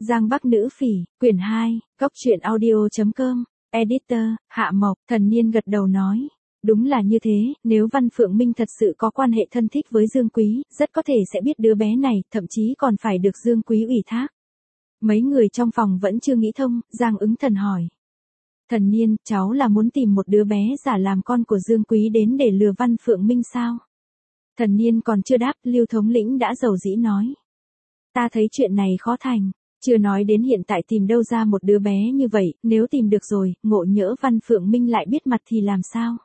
Giang Bắc Nữ Phỉ, quyển 2, Cốc truyện audio.com, editor, Hạ Mộc. Thần Niên gật đầu nói. Đúng là như thế, nếu Văn Phượng Minh thật sự có quan hệ thân thích với Dương Quý, rất có thể sẽ biết đứa bé này, thậm chí còn phải được Dương Quý ủy thác. Mấy người trong phòng vẫn chưa nghĩ thông, Giang Ứng Thần hỏi. Thần Niên, cháu là muốn tìm một đứa bé giả làm con của Dương Quý đến để lừa Văn Phượng Minh sao? Thần Niên còn chưa đáp, Lưu thống lĩnh đã dầu dĩ nói. Ta thấy chuyện này khó thành, chưa nói đến hiện tại tìm đâu ra một đứa bé như vậy, nếu tìm được rồi, ngộ nhỡ Văn Phượng Minh lại biết mặt thì làm sao?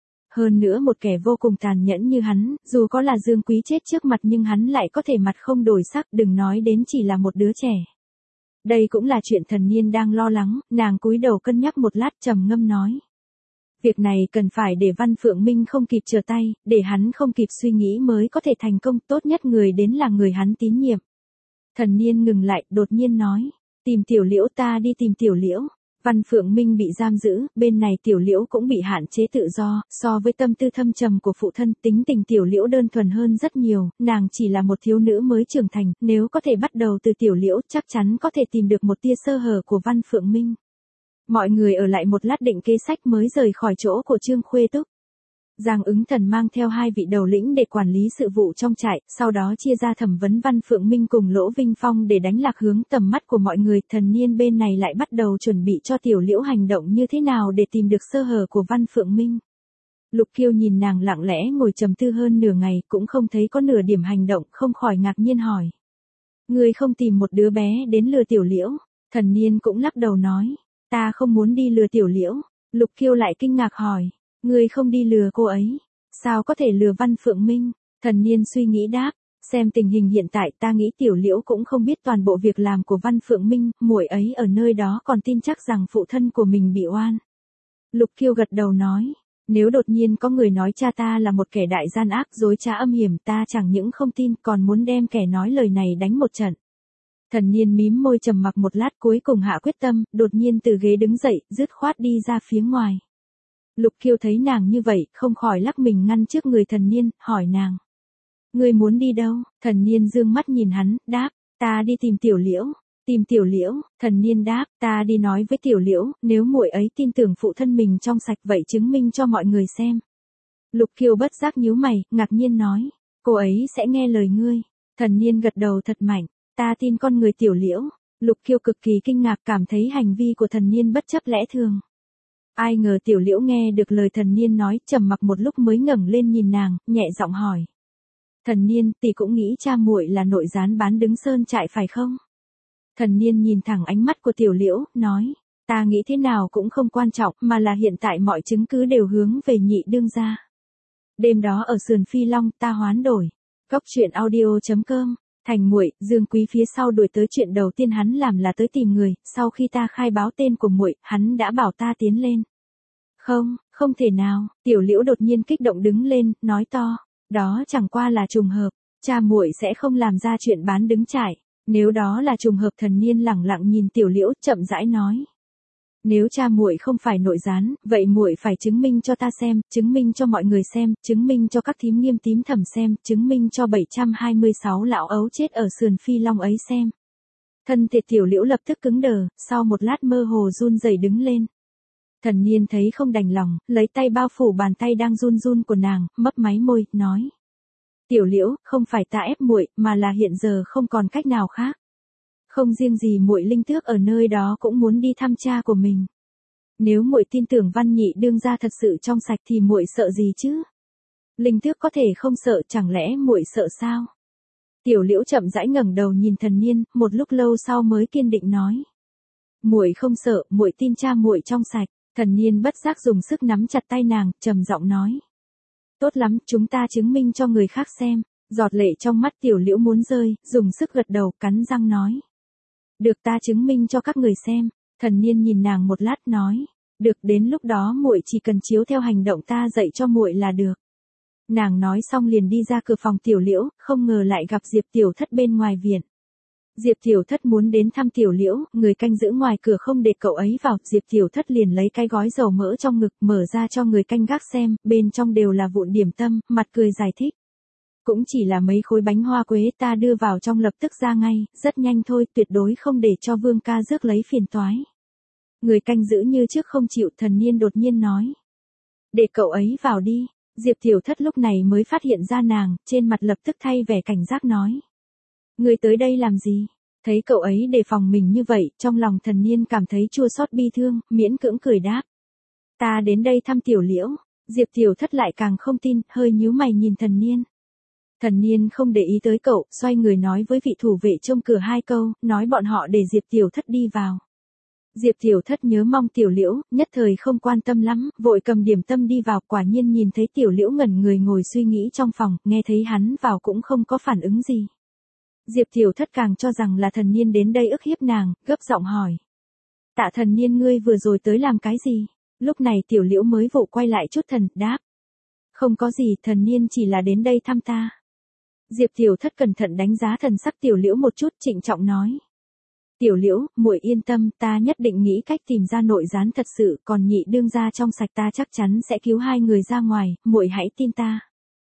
Hơn nữa một kẻ vô cùng tàn nhẫn như hắn, dù có là Dương Quý chết trước mặt nhưng hắn lại có thể mặt không đổi sắc, đừng nói đến chỉ là một đứa trẻ. Đây cũng là chuyện Thần Niên đang lo lắng, nàng cúi đầu cân nhắc một lát trầm ngâm nói. Việc này cần phải để Văn Phượng Minh không kịp trở tay, để hắn không kịp suy nghĩ mới có thể thành công, tốt nhất người đến là người hắn tín nhiệm. Thần Niên ngừng lại, đột nhiên nói, tìm Tiểu Liễu, ta đi tìm Tiểu Liễu. Văn Phượng Minh bị giam giữ, bên này Tiểu Liễu cũng bị hạn chế tự do, so với tâm tư thâm trầm của phụ thân, tính tình Tiểu Liễu đơn thuần hơn rất nhiều, nàng chỉ là một thiếu nữ mới trưởng thành, nếu có thể bắt đầu từ Tiểu Liễu, chắc chắn có thể tìm được một tia sơ hở của Văn Phượng Minh. Mọi người ở lại một lát định kế sách mới rời khỏi chỗ của Trương Khuê Túc. Giang Ứng Thần mang theo 2 vị đầu lĩnh để quản lý sự vụ trong trại, sau đó chia ra thẩm vấn Văn Phượng Minh cùng Lỗ Vinh Phong để đánh lạc hướng tầm mắt của mọi người. Thần Niên bên này lại bắt đầu chuẩn bị cho Tiểu Liễu hành động như thế nào để tìm được sơ hở của Văn Phượng Minh. Lục Kiêu nhìn nàng lặng lẽ ngồi trầm tư hơn nửa ngày, cũng không thấy có nửa điểm hành động, không khỏi ngạc nhiên hỏi. Ngươi không tìm một đứa bé đến lừa Tiểu Liễu? Thần Niên cũng lắc đầu nói. Ta không muốn đi lừa Tiểu Liễu. Lục Kiêu lại kinh ngạc hỏi. Ngươi không đi lừa cô ấy, sao có thể lừa Văn Phượng Minh? Thần Niên suy nghĩ đáp, xem tình hình hiện tại ta nghĩ Tiểu Liễu cũng không biết toàn bộ việc làm của Văn Phượng Minh, muội ấy ở nơi đó còn tin chắc rằng phụ thân của mình bị oan. Lục Kiêu gật đầu nói, nếu đột nhiên có người nói cha ta là một kẻ đại gian ác dối trá âm hiểm, ta chẳng những không tin còn muốn đem kẻ nói lời này đánh một trận. Thần Niên mím môi trầm mặc một lát cuối cùng hạ quyết tâm, đột nhiên từ ghế đứng dậy, dứt khoát đi ra phía ngoài. Lục Kiêu thấy nàng như vậy, không khỏi lắc mình ngăn trước người Thần Niên, hỏi nàng. Ngươi muốn đi đâu? Thần Niên dương mắt nhìn hắn, đáp, ta đi tìm Tiểu Liễu. Tìm Tiểu Liễu? Thần Niên đáp, ta đi nói với Tiểu Liễu, nếu muội ấy tin tưởng phụ thân mình trong sạch vậy chứng minh cho mọi người xem. Lục Kiêu bất giác nhíu mày, ngạc nhiên nói, cô ấy sẽ nghe lời ngươi. Thần Niên gật đầu thật mạnh, ta tin con người Tiểu Liễu. Lục Kiêu cực kỳ kinh ngạc, cảm thấy hành vi của Thần Niên bất chấp lẽ thường. Ai ngờ Tiểu Liễu nghe được lời Thần Niên nói, trầm mặc một lúc mới ngẩng lên nhìn nàng, nhẹ giọng hỏi. Thần Niên, tỷ cũng nghĩ cha muội là nội gián bán đứng sơn trại phải không? Thần Niên nhìn thẳng ánh mắt của Tiểu Liễu, nói, ta nghĩ thế nào cũng không quan trọng, mà là hiện tại mọi chứng cứ đều hướng về Nhị đương gia. Đêm đó ở sườn Phi Long, ta hoán đổi. Cốc truyện audio.com. Thành muội, Dương Quý phía sau đuổi tới, chuyện đầu tiên hắn làm là tới tìm người, sau khi ta khai báo tên của muội, hắn đã bảo ta tiến lên. Không, không thể nào, Tiểu Liễu đột nhiên kích động đứng lên, nói to, đó chẳng qua là trùng hợp, cha muội sẽ không làm ra chuyện bán đứng trại, nếu đó là trùng hợp. Thần Niên lẳng lặng nhìn Tiểu Liễu, chậm rãi nói. Nếu cha muội không phải nội gián, vậy muội phải chứng minh cho ta xem, chứng minh cho mọi người xem, chứng minh cho các thím Nghiêm tím thẩm xem, chứng minh cho 726 lão ấu chết ở sườn Phi Long ấy xem. Thân thể Tiểu Liễu lập tức cứng đờ, sau một lát mơ hồ run rẩy đứng lên. Thần Niên thấy không đành lòng, lấy tay bao phủ bàn tay đang run run của nàng, mấp máy môi, nói. Tiểu Liễu, không phải ta ép muội, mà là hiện giờ không còn cách nào khác. Không riêng gì muội Linh Tước ở nơi đó cũng muốn đi thăm cha của mình. Nếu muội tin tưởng Văn Nhị đương gia thật sự trong sạch thì muội sợ gì chứ? Linh Tước có thể không sợ, chẳng lẽ muội sợ sao? Tiểu Liễu chậm rãi ngẩng đầu nhìn Thần Niên, một lúc lâu sau mới kiên định nói. Muội không sợ, muội tin cha muội trong sạch. Thần Niên bất giác dùng sức nắm chặt tay nàng, trầm giọng nói. Tốt lắm, chúng ta chứng minh cho người khác xem. Giọt lệ trong mắt Tiểu Liễu muốn rơi, dùng sức gật đầu, cắn răng nói. Được, ta chứng minh cho các người xem. Thần Niên nhìn nàng một lát nói. Được, đến lúc đó muội chỉ cần chiếu theo hành động ta dạy cho muội là được. Nàng nói xong liền đi ra cửa phòng Tiểu Liễu, không ngờ lại gặp Diệp Tiểu Thất bên ngoài viện. Diệp Tiểu Thất muốn đến thăm Tiểu Liễu, người canh giữ ngoài cửa không để cậu ấy vào, Diệp Tiểu Thất liền lấy cái gói dầu mỡ trong ngực, mở ra cho người canh gác xem, bên trong đều là vụn điểm tâm, mặt cười giải thích. Cũng chỉ là mấy khối bánh hoa quế ta đưa vào trong lập tức ra ngay, rất nhanh thôi, tuyệt đối không để cho Vương ca rước lấy phiền toái. Người canh giữ như trước không chịu, Thần Niên đột nhiên nói. Để cậu ấy vào đi. Diệp Tiểu Thất lúc này mới phát hiện ra nàng, trên mặt lập tức thay vẻ cảnh giác nói. Người tới đây làm gì? Thấy cậu ấy đề phòng mình như vậy, trong lòng Thần Niên cảm thấy chua xót bi thương, miễn cưỡng cười đáp. Ta đến đây thăm Tiểu Liễu. Diệp Tiểu Thất lại càng không tin, hơi nhíu mày nhìn Thần Niên. Thần Niên không để ý tới cậu, xoay người nói với vị thủ vệ trông cửa 2 câu, nói bọn họ để Diệp Tiểu Thất đi vào. Diệp Tiểu Thất nhớ mong Tiểu Liễu, nhất thời không quan tâm lắm, vội cầm điểm tâm đi vào, quả nhiên nhìn thấy Tiểu Liễu ngẩn người ngồi suy nghĩ trong phòng, nghe thấy hắn vào cũng không có phản ứng gì. Diệp Tiểu Thất càng cho rằng là Thần Niên đến đây ức hiếp nàng, gấp giọng hỏi. Tạ Thần Niên ngươi vừa rồi tới làm cái gì? Lúc này Tiểu Liễu mới vội quay lại chút thần, đáp. Không có gì, Thần Niên chỉ là đến đây thăm ta. Diệp Tiểu Thất cẩn thận đánh giá thần sắc Tiểu Liễu một chút, trịnh trọng nói. Tiểu Liễu, muội yên tâm, ta nhất định nghĩ cách tìm ra nội gián thật sự, còn nhị đương gia trong sạch ta chắc chắn sẽ cứu 2 người ra ngoài, muội hãy tin ta.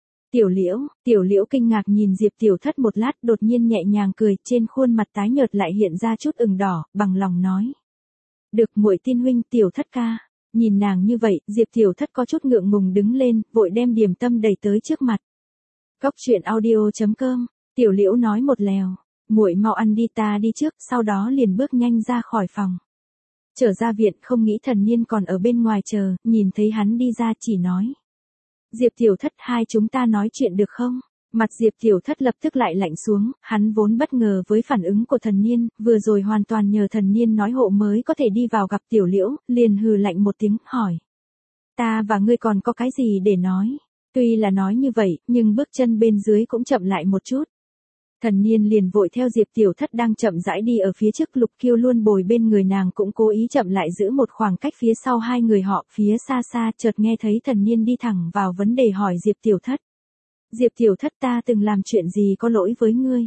Tiểu Liễu kinh ngạc nhìn Diệp Tiểu Thất một lát, đột nhiên nhẹ nhàng cười, trên khuôn mặt tái nhợt lại hiện ra chút ửng đỏ, bằng lòng nói. Được, muội tin huynh, Tiểu Thất ca. Nhìn nàng như vậy, Diệp Tiểu Thất có chút ngượng ngùng đứng lên, vội đem điểm tâm đẩy tới trước mặt. Cốc truyện audio.com, Tiểu Liễu nói một lèo. Muội mau ăn đi, ta đi trước, sau đó liền bước nhanh ra khỏi phòng. Trở ra viện không nghĩ Thần Niên còn ở bên ngoài chờ, nhìn thấy hắn đi ra chỉ nói. Diệp Tiểu Thất, hai chúng ta nói chuyện được không? Mặt Diệp Tiểu Thất lập tức lại lạnh xuống, hắn vốn bất ngờ với phản ứng của Thần Niên, vừa rồi hoàn toàn nhờ Thần Niên nói hộ mới có thể đi vào gặp Tiểu Liễu, liền hừ lạnh một tiếng, hỏi. Ta và ngươi còn có cái gì để nói? Tuy là nói như vậy, nhưng bước chân bên dưới cũng chậm lại một chút. Thần Niên liền vội theo Diệp Tiểu Thất đang chậm rãi đi ở phía trước, Lục Kiêu luôn bồi bên người nàng cũng cố ý chậm lại giữ một khoảng cách phía sau 2 người họ, phía xa xa chợt nghe thấy Thần Niên đi thẳng vào vấn đề hỏi Diệp Tiểu Thất. Diệp Tiểu Thất, ta từng làm chuyện gì có lỗi với ngươi?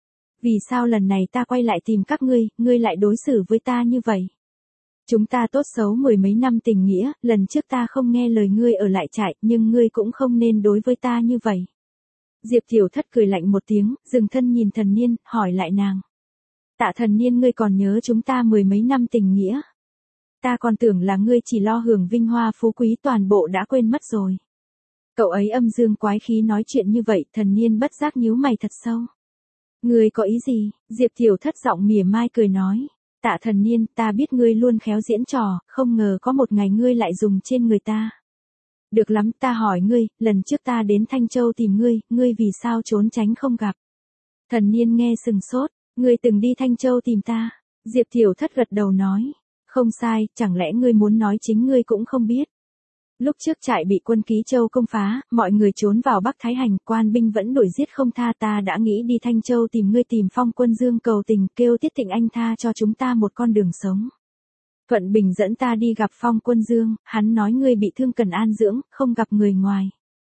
Vì sao lần này ta quay lại tìm các ngươi lại đối xử với ta như vậy? Chúng ta tốt xấu 10 mấy năm tình nghĩa, lần trước ta không nghe lời ngươi ở lại trại, nhưng ngươi cũng không nên đối với ta như vậy. Diệp Tiểu Thất cười lạnh một tiếng, dừng thân nhìn Thần Niên, hỏi lại nàng. Tạ Thần Niên, ngươi còn nhớ chúng ta 10 mấy năm tình nghĩa? Ta còn tưởng là ngươi chỉ lo hưởng vinh hoa phú quý, toàn bộ đã quên mất rồi. Cậu ấy âm dương quái khí nói chuyện như vậy, Thần Niên bất giác nhíu mày thật sâu. Ngươi có ý gì? Diệp Tiểu Thất giọng mỉa mai cười nói. Tạ Thần Niên, ta biết ngươi luôn khéo diễn trò, không ngờ có một ngày ngươi lại dùng trên người ta. Được lắm, ta hỏi ngươi, lần trước ta đến Thanh Châu tìm ngươi vì sao trốn tránh không gặp? Thần Niên nghe sừng sốt, ngươi từng đi Thanh Châu tìm ta. Diệp Tiểu Thất gật đầu nói. Không sai, chẳng lẽ ngươi muốn nói chính ngươi cũng không biết? Lúc trước trại bị quân Ký Châu công phá, mọi người trốn vào Bắc Thái Hành, quan binh vẫn đuổi giết không tha, ta đã nghĩ đi Thanh Châu tìm ngươi, tìm Phong Quân Dương cầu tình, kêu Tiết Tịnh Anh tha cho chúng ta một con đường sống. Thuận Bình dẫn ta đi gặp Phong Quân Dương, hắn nói ngươi bị thương cần an dưỡng, không gặp người ngoài.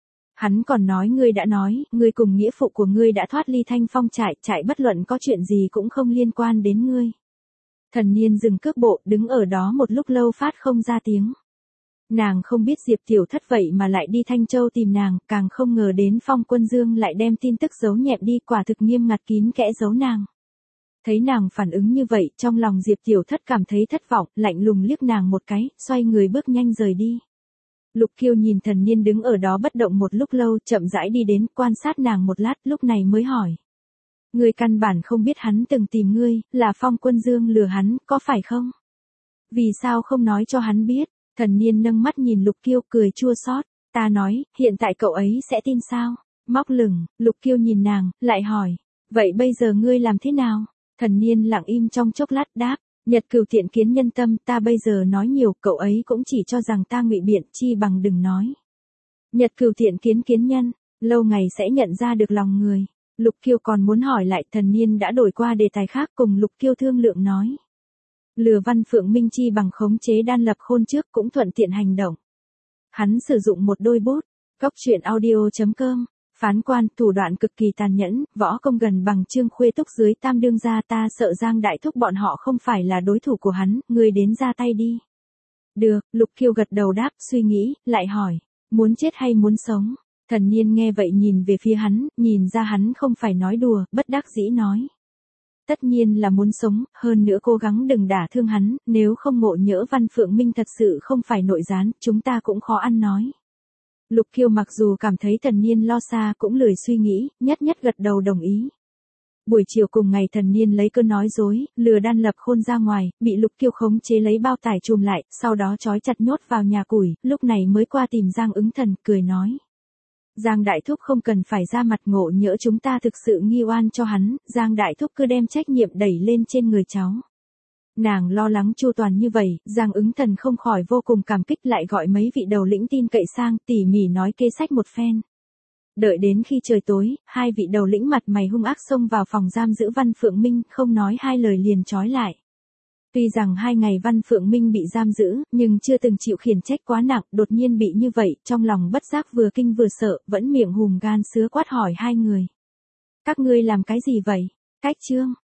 Hắn còn nói ngươi đã nói, ngươi cùng nghĩa phụ của ngươi đã thoát ly Thanh Phong trại bất luận có chuyện gì cũng không liên quan đến ngươi. Thần Niên dừng cước bộ, đứng ở đó một lúc lâu phát không ra tiếng. Nàng không biết Diệp Tiểu Thất vậy mà lại đi Thanh Châu tìm nàng, càng không ngờ đến Phong Quân Dương lại đem tin tức giấu nhẹm đi, quả thực nghiêm ngặt kín kẽ giấu nàng. Thấy nàng phản ứng như vậy, trong lòng Diệp Tiểu Thất cảm thấy thất vọng, lạnh lùng liếc nàng một cái, xoay người bước nhanh rời đi. Lục Kiêu nhìn Thần Niên đứng ở đó bất động một lúc lâu, chậm rãi đi đến, quan sát nàng một lát, lúc này mới hỏi. Ngươi căn bản không biết hắn từng tìm ngươi, là Phong Quân Dương lừa hắn, có phải không? Vì sao không nói cho hắn biết? Thần Niên nâng mắt nhìn Lục Kiêu, cười chua xót. Ta nói, hiện tại cậu ấy sẽ tin sao? Móc lửng, Lục Kiêu nhìn nàng, lại hỏi. Vậy bây giờ ngươi làm thế nào? Thần Niên lặng im trong chốc lát đáp. Nhật Cửu thiện kiến nhân tâm, ta bây giờ nói nhiều, cậu ấy cũng chỉ cho rằng ta ngụy biện, chi bằng đừng nói. Nhật Cửu thiện kiến nhân, lâu ngày sẽ nhận ra được lòng người. Lục Kiêu còn muốn hỏi lại, Thần Niên đã đổi qua đề tài khác, cùng Lục Kiêu thương lượng nói. Lừa Văn Phượng Minh chi bằng khống chế đan lập khôn trước cũng thuận tiện hành động. Hắn sử dụng một đôi bút. Cốc truyện audio.com. Phán quan, thủ đoạn cực kỳ tàn nhẫn, võ công gần bằng Trương Khuê Túc dưới tam đương gia, ta sợ Giang Đại Thúc bọn họ không phải là đối thủ của hắn, ngươi đến ra tay đi. Được, Lục Kiêu gật đầu đáp, suy nghĩ, lại hỏi. Muốn chết hay muốn sống? Thần Niên nghe vậy nhìn về phía hắn, nhìn ra hắn không phải nói đùa, bất đắc dĩ nói. Tất nhiên là muốn sống, hơn nữa cố gắng đừng đả thương hắn, nếu không ngộ nhỡ Văn Phượng Minh thật sự không phải nội gián, chúng ta cũng khó ăn nói. Lục Kiêu mặc dù cảm thấy Thần Niên lo xa cũng lười suy nghĩ, nhất nhất gật đầu đồng ý. Buổi chiều cùng ngày Thần Niên lấy cơn nói dối, lừa Đan Lập Khôn ra ngoài, bị Lục Kiêu khống chế lấy bao tải trùm lại, sau đó trói chặt nhốt vào nhà củi, lúc này mới qua tìm Giang Ứng Thần, cười nói. Giang Đại Thúc không cần phải ra mặt, ngộ nhỡ chúng ta thực sự nghi oan cho hắn, Giang Đại Thúc cứ đem trách nhiệm đẩy lên trên người cháu. Nàng lo lắng chu toàn như vậy, Giang Ứng Thần không khỏi vô cùng cảm kích, lại gọi mấy vị đầu lĩnh tin cậy sang, tỉ mỉ nói kê sách một phen. Đợi đến khi trời tối, hai vị đầu lĩnh mặt mày hung ác xông vào phòng giam giữ Văn Phượng Minh, không nói hai lời liền trói lại. Tuy rằng 2 ngày Văn Phượng Minh bị giam giữ, nhưng chưa từng chịu khiển trách quá nặng, đột nhiên bị như vậy, trong lòng bất giác vừa kinh vừa sợ, vẫn miệng hùm gan sứa quát hỏi hai người. Các ngươi làm cái gì vậy? Cách chương.